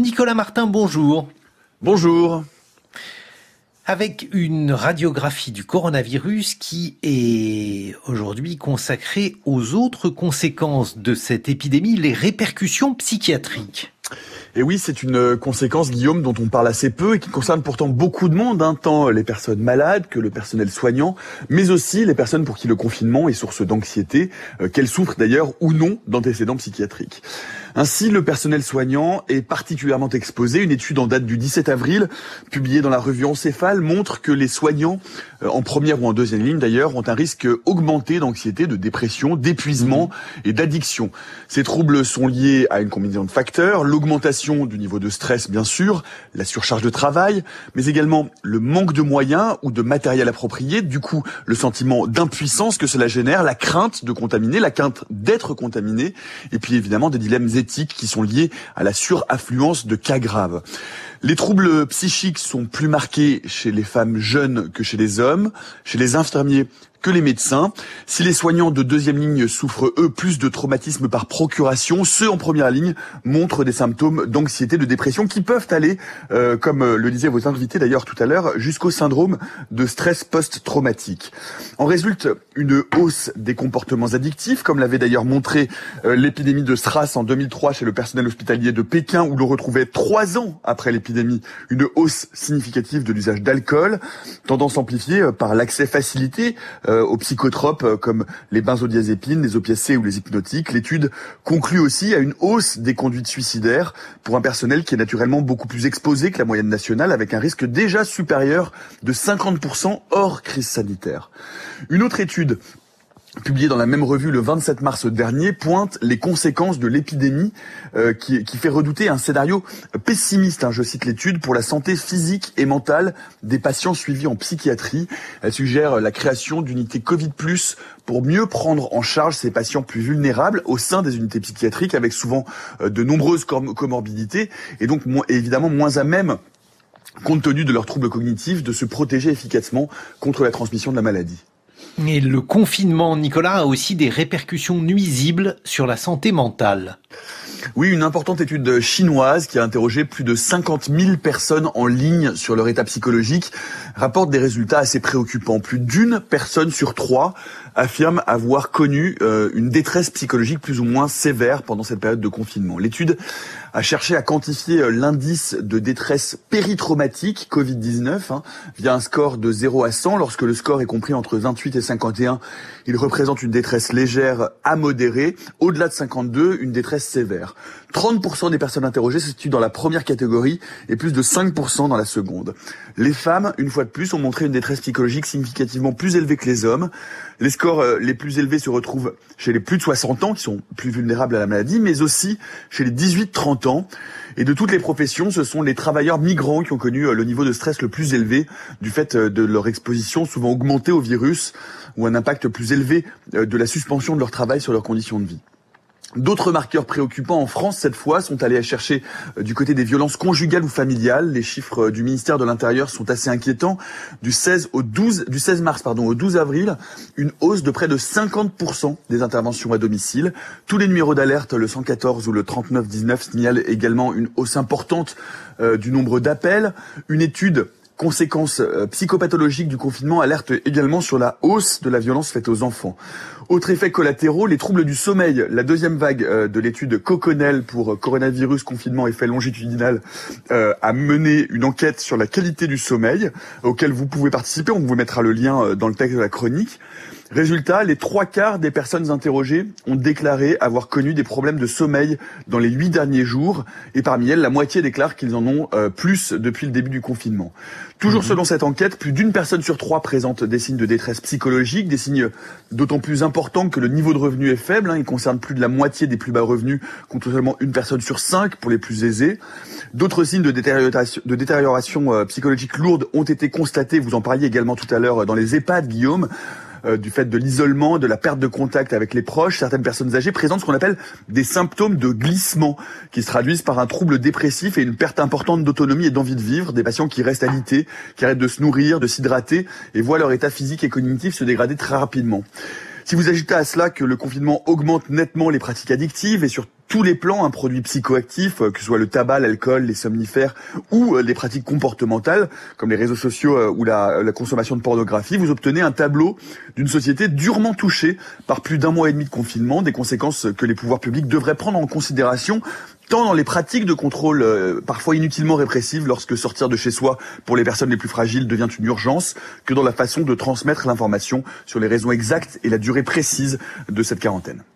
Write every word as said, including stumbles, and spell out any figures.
Nicolas Martin, bonjour. Bonjour. Avec une radiographie du coronavirus qui est aujourd'hui consacrée aux autres conséquences de cette épidémie, les répercussions psychiatriques. Et oui, c'est une conséquence, Guillaume, dont on parle assez peu et qui concerne pourtant beaucoup de monde, hein, tant les personnes malades que le personnel soignant, mais aussi les personnes pour qui le confinement est source d'anxiété, euh, qu'elles souffrent d'ailleurs ou non d'antécédents psychiatriques. Ainsi, le personnel soignant est particulièrement exposé. Une étude en date du dix-sept avril, publiée dans la revue Encéphale, montre que les soignants, euh, en première ou en deuxième ligne d'ailleurs, ont un risque augmenté d'anxiété, de dépression, d'épuisement et d'addiction. Ces troubles sont liés à une combinaison de facteurs, l'augmentation du niveau de stress bien sûr, la surcharge de travail, mais également le manque de moyens ou de matériel approprié, du coup le sentiment d'impuissance que cela génère, la crainte de contaminer, la crainte d'être contaminé, et puis évidemment des dilemmes éthiques qui sont liés à la suraffluence de cas graves. Les troubles psychiques sont plus marqués chez les femmes jeunes que chez les hommes, chez les infirmiers que les médecins. Si les soignants de deuxième ligne souffrent, eux, plus de traumatisme par procuration, ceux en première ligne montrent des symptômes d'anxiété, de dépression qui peuvent aller, euh, comme le disaient vos invités d'ailleurs tout à l'heure, jusqu'au syndrome de stress post-traumatique. En résulte une hausse des comportements addictifs, comme l'avait d'ailleurs montré euh, l'épidémie de SRAS en deux mille trois chez le personnel hospitalier de Pékin, où l'on retrouvait trois ans après l'épidémie une hausse significative de l'usage d'alcool, tendance amplifiée euh, par l'accès facilité euh, aux psychotropes comme les benzodiazépines, les opiacés ou les hypnotiques. L'étude conclut aussi à une hausse des conduites suicidaires pour un personnel qui est naturellement beaucoup plus exposé que la moyenne nationale, avec un risque déjà supérieur de cinquante pour cent hors crise sanitaire. Une autre étude publié dans la même revue le vingt-sept mars dernier, pointe les conséquences de l'épidémie euh, qui, qui fait redouter un scénario pessimiste, hein, je cite l'étude, pour la santé physique et mentale des patients suivis en psychiatrie. Elle suggère la création d'unités Covid plus, pour mieux prendre en charge ces patients plus vulnérables au sein des unités psychiatriques, avec souvent euh, de nombreuses com- comorbidités, et donc mo- évidemment moins à même, compte tenu de leurs troubles cognitifs, de se protéger efficacement contre la transmission de la maladie. Et le confinement, Nicolas, a aussi des répercussions nuisibles sur la santé mentale. Oui, une importante étude chinoise qui a interrogé plus de cinquante mille personnes en ligne sur leur état psychologique rapporte des résultats assez préoccupants. Plus d'une personne sur trois affirme avoir connu euh, une détresse psychologique plus ou moins sévère pendant cette période de confinement. L'étude a cherché à quantifier l'indice de détresse péritraumatique covid dix-neuf hein, via un score de zéro à cent. Lorsque le score est compris entre vingt-huit et cinquante et un, il représente une détresse légère à modérée. Au-delà de cinquante-deux, une détresse sévère. trente pour cent des personnes interrogées se situent dans la première catégorie et plus de cinq pour cent dans la seconde. Les femmes, une fois de plus, ont montré une détresse psychologique significativement plus élevée que les hommes. Les scores euh, les plus élevés se retrouvent chez les plus de soixante ans, qui sont plus vulnérables à la maladie, mais aussi chez les dix-huit trente ans. Et de toutes les professions, ce sont les travailleurs migrants qui ont connu euh, le niveau de stress le plus élevé du fait euh, de leur exposition souvent augmentée au virus ou un impact plus élevé euh, de la suspension de leur travail sur leurs conditions de vie. D'autres marqueurs préoccupants en France, cette fois, sont allés à chercher euh, du côté des violences conjugales ou familiales. Les chiffres euh, du ministère de l'Intérieur sont assez inquiétants. Du seize au douze, du seize mars, pardon, au douze avril, une hausse de près de cinquante pour cent des interventions à domicile. Tous les numéros d'alerte, le cent quatorze ou le trente-neuf dix-neuf, signalent également une hausse importante euh, du nombre d'appels. Une étude Conséquences euh, psychopathologiques du confinement alerte également sur la hausse de la violence faite aux enfants. Autre effet collatéraux, les troubles du sommeil. La deuxième vague euh, de l'étude Coconel pour euh, coronavirus, confinement, effet longitudinal euh, a mené une enquête sur la qualité du sommeil auquel vous pouvez participer. On vous mettra le lien euh, dans le texte de la chronique. Résultat, les trois quarts des personnes interrogées ont déclaré avoir connu des problèmes de sommeil dans les huit derniers jours. Et parmi elles, la moitié déclarent qu'ils en ont euh, plus depuis le début du confinement. Toujours mmh. selon cette enquête, plus d'une personne sur trois présente des signes de détresse psychologique, des signes d'autant plus importants que le niveau de revenu est faible. Hein, il concerne plus de la moitié des plus bas revenus, contre seulement une personne sur cinq pour les plus aisés. D'autres signes de détérioration, de détérioration euh, psychologique lourde ont été constatés. Vous en parliez également tout à l'heure dans les EHPAD, Guillaume. Euh, du fait de l'isolement, de la perte de contact avec les proches, certaines personnes âgées présentent ce qu'on appelle des symptômes de glissement, qui se traduisent par un trouble dépressif et une perte importante d'autonomie et d'envie de vivre, des patients qui restent alités, qui arrêtent de se nourrir, de s'hydrater, et voient leur état physique et cognitif se dégrader très rapidement. Si vous ajoutez à cela que le confinement augmente nettement les pratiques addictives et sur tous les plans, un produit psychoactif, que ce soit le tabac, l'alcool, les somnifères ou les pratiques comportementales, comme les réseaux sociaux ou la, la consommation de pornographie, vous obtenez un tableau d'une société durement touchée par plus d'un mois et demi de confinement, des conséquences que les pouvoirs publics devraient prendre en considération, tant dans les pratiques de contrôle euh, parfois inutilement répressives lorsque sortir de chez soi pour les personnes les plus fragiles devient une urgence, que dans la façon de transmettre l'information sur les raisons exactes et la durée précise de cette quarantaine.